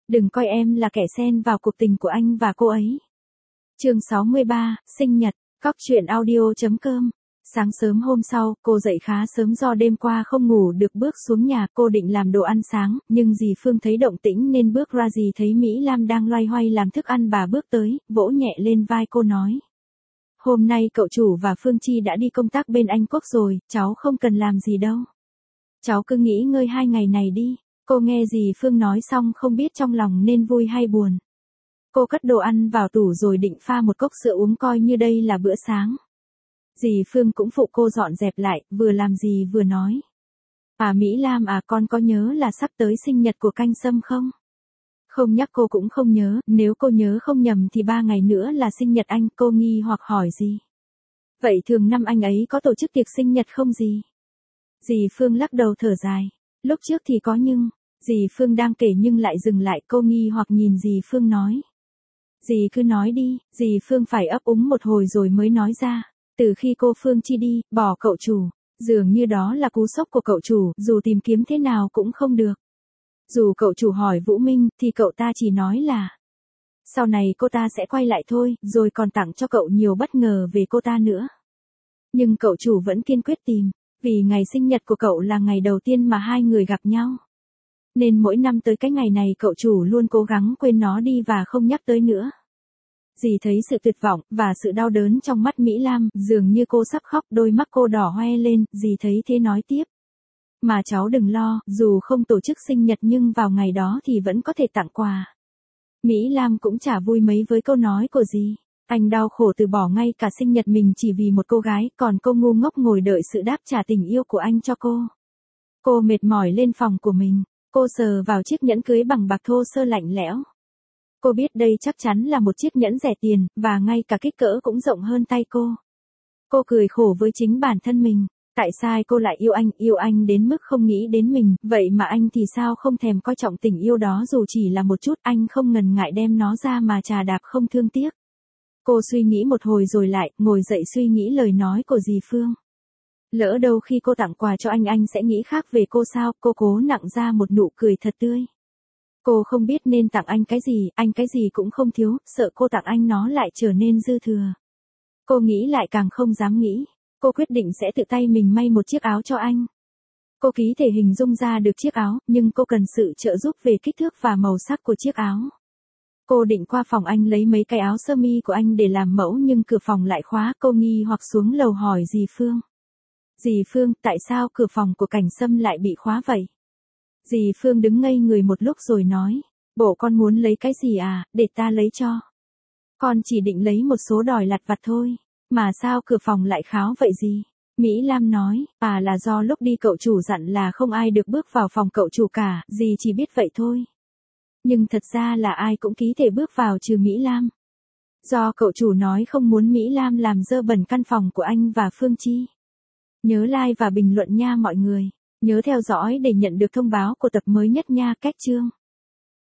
Đừng coi em là kẻ xen vào cuộc tình của anh và cô ấy. Chương 63, sinh nhật, Cóc truyện audio.com. Sáng sớm hôm sau, cô dậy khá sớm do đêm qua không ngủ được, bước xuống nhà, cô định làm đồ ăn sáng, nhưng dì Phương thấy động tĩnh nên bước ra. Dì thấy Mỹ Lam đang loay hoay làm thức ăn, bà bước tới, vỗ nhẹ lên vai cô nói. Hôm nay cậu chủ và Phương Chi đã đi công tác bên Anh Quốc rồi, cháu không cần làm gì đâu. Cháu cứ nghỉ ngơi 2 ngày này đi. Cô nghe dì Phương nói xong không biết trong lòng nên vui hay buồn. Cô cất đồ ăn vào tủ rồi định pha một cốc sữa uống coi như đây là bữa sáng. Dì Phương cũng phụ cô dọn dẹp lại, vừa làm dì vừa nói. Mỹ Lam con có nhớ là sắp tới sinh nhật của Canh Sâm không? Không nhắc cô cũng không nhớ, nếu cô nhớ không nhầm thì 3 ngày nữa là sinh nhật anh. Cô nghi hoặc hỏi dì. Vậy thường năm anh ấy có tổ chức tiệc sinh nhật không dì? Dì Phương lắc đầu thở dài. Lúc trước thì có nhưng, dì Phương đang kể nhưng lại dừng lại. Cô nghi hoặc nhìn dì Phương nói. Dì cứ nói đi. Dì Phương phải ấp úng một hồi rồi mới nói ra. Từ khi cô Phương Chi đi, bỏ cậu chủ, dường như đó là cú sốc của cậu chủ, dù tìm kiếm thế nào cũng không được. Dù cậu chủ hỏi Vũ Minh, thì cậu ta chỉ nói là sau này cô ta sẽ quay lại thôi, rồi còn tặng cho cậu nhiều bất ngờ về cô ta nữa. Nhưng cậu chủ vẫn kiên quyết tìm, vì ngày sinh nhật của cậu là ngày đầu tiên mà hai người gặp nhau. Nên mỗi năm tới cái ngày này cậu chủ luôn cố gắng quên nó đi và không nhắc tới nữa. Dì thấy sự tuyệt vọng và sự đau đớn trong mắt Mỹ Lam, dường như cô sắp khóc, đôi mắt cô đỏ hoe lên. Dì thấy thế nói tiếp. Mà cháu đừng lo, dù không tổ chức sinh nhật nhưng vào ngày đó thì vẫn có thể tặng quà. Mỹ Lam cũng chả vui mấy với câu nói của dì. Anh đau khổ từ bỏ ngay cả sinh nhật mình chỉ vì một cô gái, còn cô ngu ngốc ngồi đợi sự đáp trả tình yêu của anh cho cô. Cô mệt mỏi lên phòng của mình, cô sờ vào chiếc nhẫn cưới bằng bạc thô sơ lạnh lẽo. Cô biết đây chắc chắn là một chiếc nhẫn rẻ tiền, và ngay cả kích cỡ cũng rộng hơn tay cô. Cô cười khổ với chính bản thân mình. Tại sao cô lại yêu anh đến mức không nghĩ đến mình, vậy mà anh thì sao không thèm coi trọng tình yêu đó dù chỉ là một chút, anh không ngần ngại đem nó ra mà chà đạp không thương tiếc. Cô suy nghĩ một hồi rồi lại, ngồi dậy suy nghĩ lời nói của dì Phương. Lỡ đâu khi cô tặng quà cho anh sẽ nghĩ khác về cô sao, cô cố nặng ra một nụ cười thật tươi. Cô không biết nên tặng anh cái gì cũng không thiếu, sợ cô tặng anh nó lại trở nên dư thừa. Cô nghĩ lại càng không dám nghĩ. Cô quyết định sẽ tự tay mình may một chiếc áo cho anh. Cô ký thể hình dung ra được chiếc áo, nhưng cô cần sự trợ giúp về kích thước và màu sắc của chiếc áo. Cô định qua phòng anh lấy mấy cái áo sơ mi của anh để làm mẫu nhưng cửa phòng lại khóa. Cô nghi hoặc xuống lầu hỏi dì Phương. Dì Phương, tại sao cửa phòng của Cảnh Sâm lại bị khóa vậy? Dì Phương đứng ngây người một lúc rồi nói. Bộ con muốn lấy cái gì để ta lấy cho. Con chỉ định lấy một số đòi lặt vặt thôi. Mà sao cửa phòng lại kháo vậy dì? Mỹ Lam nói, là do lúc đi cậu chủ dặn là không ai được bước vào phòng cậu chủ cả, dì chỉ biết vậy thôi. Nhưng thật ra là ai cũng ký thể bước vào trừ Mỹ Lam. Do cậu chủ nói không muốn Mỹ Lam làm dơ bẩn căn phòng của anh và Phương Chi. Nhớ like và bình luận nha mọi người. Nhớ theo dõi để nhận được thông báo của tập mới nhất nha. Cách chương.